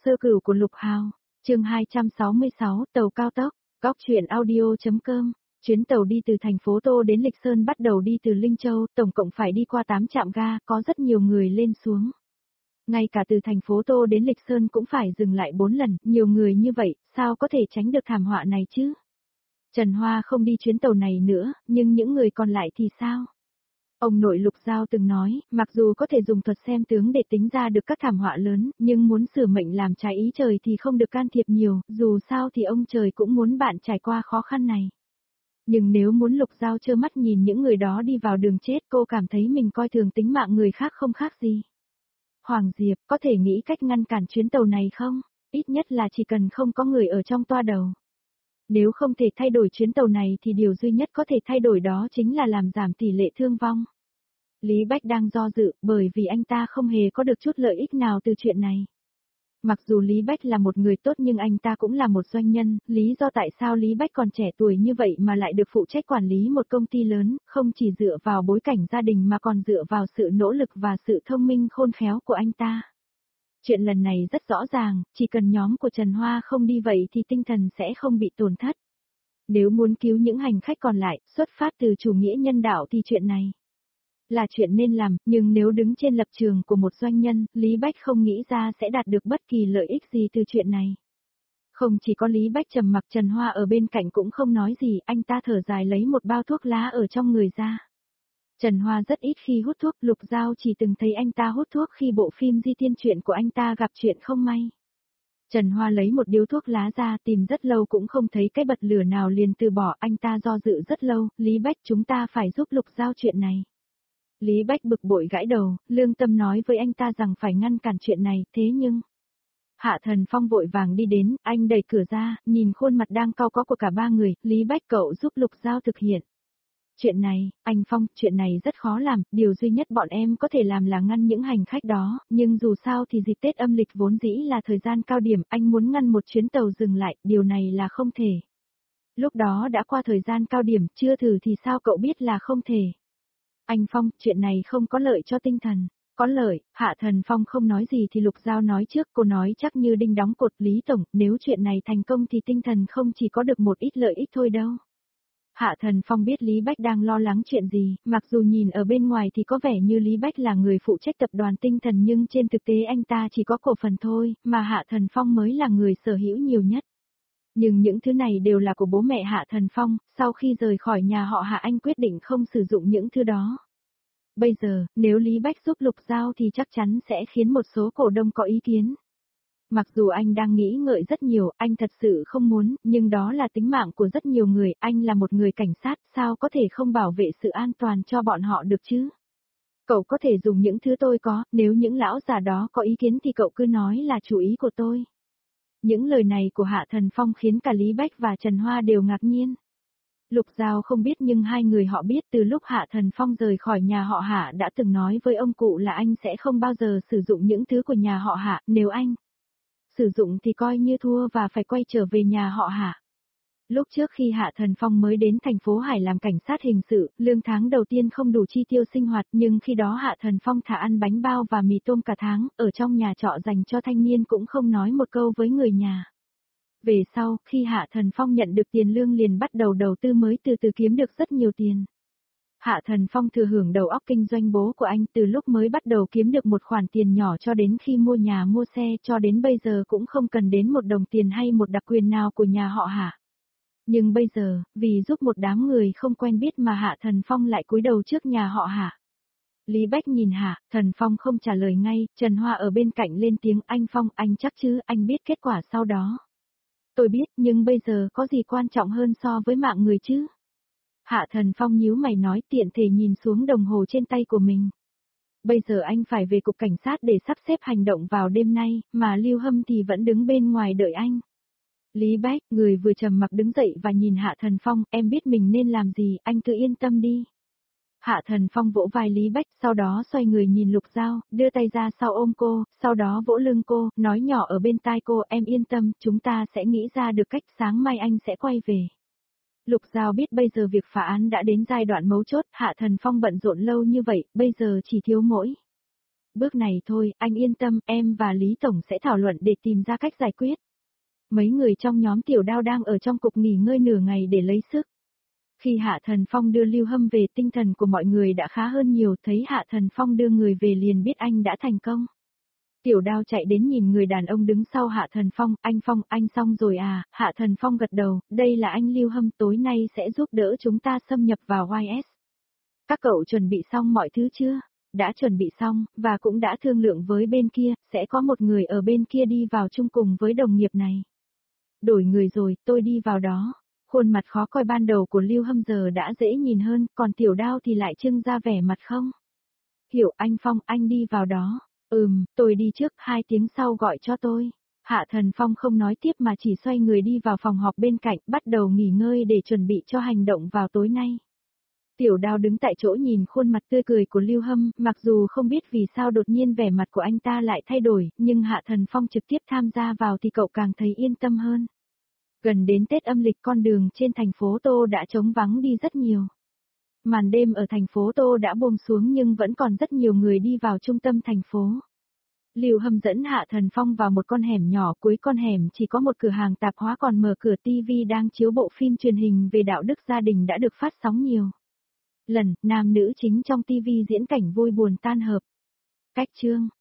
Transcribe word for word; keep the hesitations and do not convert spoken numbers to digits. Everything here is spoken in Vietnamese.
Sơ cửu của Lục Hào, chương hai trăm sáu mươi sáu, tàu cao tốc, góc truyện audio.com. Chuyến tàu đi từ thành phố Tô đến Lịch Sơn bắt đầu đi từ Linh Châu, tổng cộng phải đi qua tám trạm ga, có rất nhiều người lên xuống. Ngay cả từ thành phố Tô đến Lịch Sơn cũng phải dừng lại bốn lần, nhiều người như vậy, sao có thể tránh được thảm họa này chứ? Trần Hoa không đi chuyến tàu này nữa, nhưng những người còn lại thì sao? Ông nội Lục Giao từng nói, mặc dù có thể dùng thuật xem tướng để tính ra được các thảm họa lớn, nhưng muốn sửa mệnh làm trái ý trời thì không được can thiệp nhiều, dù sao thì ông trời cũng muốn bạn trải qua khó khăn này. Nhưng nếu muốn Lục Giao trơ mắt nhìn những người đó đi vào đường chết, cô cảm thấy mình coi thường tính mạng người khác không khác gì. Hoàng Diệp, có thể nghĩ cách ngăn cản chuyến tàu này không? Ít nhất là chỉ cần không có người ở trong toa đầu. Nếu không thể thay đổi chuyến tàu này thì điều duy nhất có thể thay đổi đó chính là làm giảm tỷ lệ thương vong. Lý Bách đang do dự, bởi vì anh ta không hề có được chút lợi ích nào từ chuyện này. Mặc dù Lý Bách là một người tốt nhưng anh ta cũng là một doanh nhân, lý do tại sao Lý Bách còn trẻ tuổi như vậy mà lại được phụ trách quản lý một công ty lớn, không chỉ dựa vào bối cảnh gia đình mà còn dựa vào sự nỗ lực và sự thông minh khôn khéo của anh ta. Chuyện lần này rất rõ ràng, chỉ cần nhóm của Trần Hoa không đi vậy thì tinh thần sẽ không bị tổn thất. Nếu muốn cứu những hành khách còn lại, xuất phát từ chủ nghĩa nhân đạo thì chuyện này là chuyện nên làm, nhưng nếu đứng trên lập trường của một doanh nhân, Lý Bách không nghĩ ra sẽ đạt được bất kỳ lợi ích gì từ chuyện này. Không chỉ có Lý Bách trầm mặc, Trần Hoa ở bên cạnh cũng không nói gì, anh ta thở dài lấy một bao thuốc lá ở trong người ra. Trần Hoa rất ít khi hút thuốc, Lục Giao chỉ từng thấy anh ta hút thuốc khi bộ phim Di Tiên Truyện của anh ta gặp chuyện không may. Trần Hoa lấy một điếu thuốc lá ra, tìm rất lâu cũng không thấy cái bật lửa nào liền từ bỏ, anh ta do dự rất lâu, Lý Bách, chúng ta phải giúp Lục Giao chuyện này. Lý Bách bực bội gãi đầu, lương tâm nói với anh ta rằng phải ngăn cản chuyện này, thế nhưng... Hạ Thần Phong vội vàng đi đến, anh đẩy cửa ra, nhìn khuôn mặt đang cau có của cả ba người, Lý Bách, cậu giúp Lục Giao thực hiện. Chuyện này, anh Phong, chuyện này rất khó làm, điều duy nhất bọn em có thể làm là ngăn những hành khách đó, nhưng dù sao thì dịp Tết âm lịch vốn dĩ là thời gian cao điểm, anh muốn ngăn một chuyến tàu dừng lại, điều này là không thể. Lúc đó đã qua thời gian cao điểm, chưa thử thì sao cậu biết là không thể. Anh Phong, chuyện này không có lợi cho tinh thần. Có lợi, Hạ Thần Phong không nói gì thì Lục Giao nói trước, cô nói chắc như đinh đóng cột, Lý Tổng, nếu chuyện này thành công thì tinh thần không chỉ có được một ít lợi ích thôi đâu. Hạ Thần Phong biết Lý Bách đang lo lắng chuyện gì, mặc dù nhìn ở bên ngoài thì có vẻ như Lý Bách là người phụ trách tập đoàn tinh thần nhưng trên thực tế anh ta chỉ có cổ phần thôi, mà Hạ Thần Phong mới là người sở hữu nhiều nhất. Nhưng những thứ này đều là của bố mẹ Hạ Thần Phong, sau khi rời khỏi nhà họ Hạ anh quyết định không sử dụng những thứ đó. Bây giờ, nếu Lý Bách giúp Lục Giao thì chắc chắn sẽ khiến một số cổ đông có ý kiến. Mặc dù anh đang nghĩ ngợi rất nhiều, anh thật sự không muốn, nhưng đó là tính mạng của rất nhiều người, anh là một người cảnh sát, sao có thể không bảo vệ sự an toàn cho bọn họ được chứ? Cậu có thể dùng những thứ tôi có, nếu những lão già đó có ý kiến thì cậu cứ nói là chủ ý của tôi. Những lời này của Hạ Thần Phong khiến cả Lý Bách và Trần Hoa đều ngạc nhiên. Lục Giao không biết nhưng hai người họ biết từ lúc Hạ Thần Phong rời khỏi nhà họ Hạ đã từng nói với ông cụ là anh sẽ không bao giờ sử dụng những thứ của nhà họ Hạ, nếu anh sử dụng thì coi như thua và phải quay trở về nhà họ Hạ. Lúc trước khi Hạ Thần Phong mới đến thành phố Hải làm cảnh sát hình sự, lương tháng đầu tiên không đủ chi tiêu sinh hoạt nhưng khi đó Hạ Thần Phong thả ăn bánh bao và mì tôm cả tháng, ở trong nhà trọ dành cho thanh niên cũng không nói một câu với người nhà. Về sau, khi Hạ Thần Phong nhận được tiền lương liền bắt đầu đầu tư mới từ từ kiếm được rất nhiều tiền. Hạ Thần Phong thừa hưởng đầu óc kinh doanh bố của anh từ lúc mới bắt đầu kiếm được một khoản tiền nhỏ cho đến khi mua nhà mua xe cho đến bây giờ cũng không cần đến một đồng tiền hay một đặc quyền nào của nhà họ Hạ. Nhưng bây giờ, vì giúp một đám người không quen biết mà Hạ Thần Phong lại cúi đầu trước nhà họ Hạ. Lý Bách nhìn Hạ Thần Phong không trả lời ngay, Trần Hoa ở bên cạnh lên tiếng, anh Phong, anh chắc chứ, anh biết kết quả sau đó. Tôi biết, nhưng bây giờ có gì quan trọng hơn so với mạng người chứ? Hạ Thần Phong nhíu mày nói, tiện thể nhìn xuống đồng hồ trên tay của mình. Bây giờ anh phải về cục cảnh sát để sắp xếp hành động vào đêm nay, mà Lưu Hâm thì vẫn đứng bên ngoài đợi anh. Lý Bách, người vừa trầm mặc đứng dậy và nhìn Hạ Thần Phong, em biết mình nên làm gì, anh cứ yên tâm đi. Hạ Thần Phong vỗ vai Lý Bách, sau đó xoay người nhìn Lục Giao, đưa tay ra sau ôm cô, sau đó vỗ lưng cô, nói nhỏ ở bên tai cô, em yên tâm, chúng ta sẽ nghĩ ra được cách, sáng mai anh sẽ quay về. Lục Giao biết bây giờ việc phá án đã đến giai đoạn mấu chốt, Hạ Thần Phong bận rộn lâu như vậy, bây giờ chỉ thiếu mỗi Bước này thôi, anh yên tâm, em và Lý Tổng sẽ thảo luận để tìm ra cách giải quyết. Mấy người trong nhóm Tiểu Đao đang ở trong cục nghỉ ngơi nửa ngày để lấy sức. Khi Hạ Thần Phong đưa Lưu Hâm về, tinh thần của mọi người đã khá hơn nhiều, thấy Hạ Thần Phong đưa người về liền biết anh đã thành công. Tiểu Đao chạy đến nhìn người đàn ông đứng sau Hạ Thần Phong, anh Phong, anh xong rồi à, Hạ Thần Phong gật đầu, đây là anh Lưu Hâm tối nay sẽ giúp đỡ chúng ta xâm nhập vào Y S. Các cậu chuẩn bị xong mọi thứ chưa? Đã chuẩn bị xong, và cũng đã thương lượng với bên kia, sẽ có một người ở bên kia đi vào chung cùng với đồng nghiệp này. Đổi người rồi, tôi đi vào đó. Khuôn mặt khó coi ban đầu của Lưu Hâm giờ đã dễ nhìn hơn, còn Tiểu Đao thì lại trưng ra vẻ mặt không. Hiểu anh Phong, anh đi vào đó. Ừm, tôi đi trước, hai tiếng sau gọi cho tôi. Hạ Thần Phong không nói tiếp mà chỉ xoay người đi vào phòng họp bên cạnh, bắt đầu nghỉ ngơi để chuẩn bị cho hành động vào tối nay. Tiểu Đao đứng tại chỗ nhìn khuôn mặt tươi cười của Lưu Hâm, mặc dù không biết vì sao đột nhiên vẻ mặt của anh ta lại thay đổi, nhưng Hạ Thần Phong trực tiếp tham gia vào thì cậu càng thấy yên tâm hơn. Gần đến Tết âm lịch, con đường trên thành phố Tô đã trống vắng đi rất nhiều. Màn đêm ở thành phố Tô đã buông xuống nhưng vẫn còn rất nhiều người đi vào trung tâm thành phố. Lưu Hâm dẫn Hạ Thần Phong vào một con hẻm nhỏ, cuối con hẻm chỉ có một cửa hàng tạp hóa còn mở cửa, tivi đang chiếu bộ phim truyền hình về đạo đức gia đình đã được phát sóng nhiều lần, nam nữ chính trong tivi diễn cảnh vui buồn tan hợp. Cách chương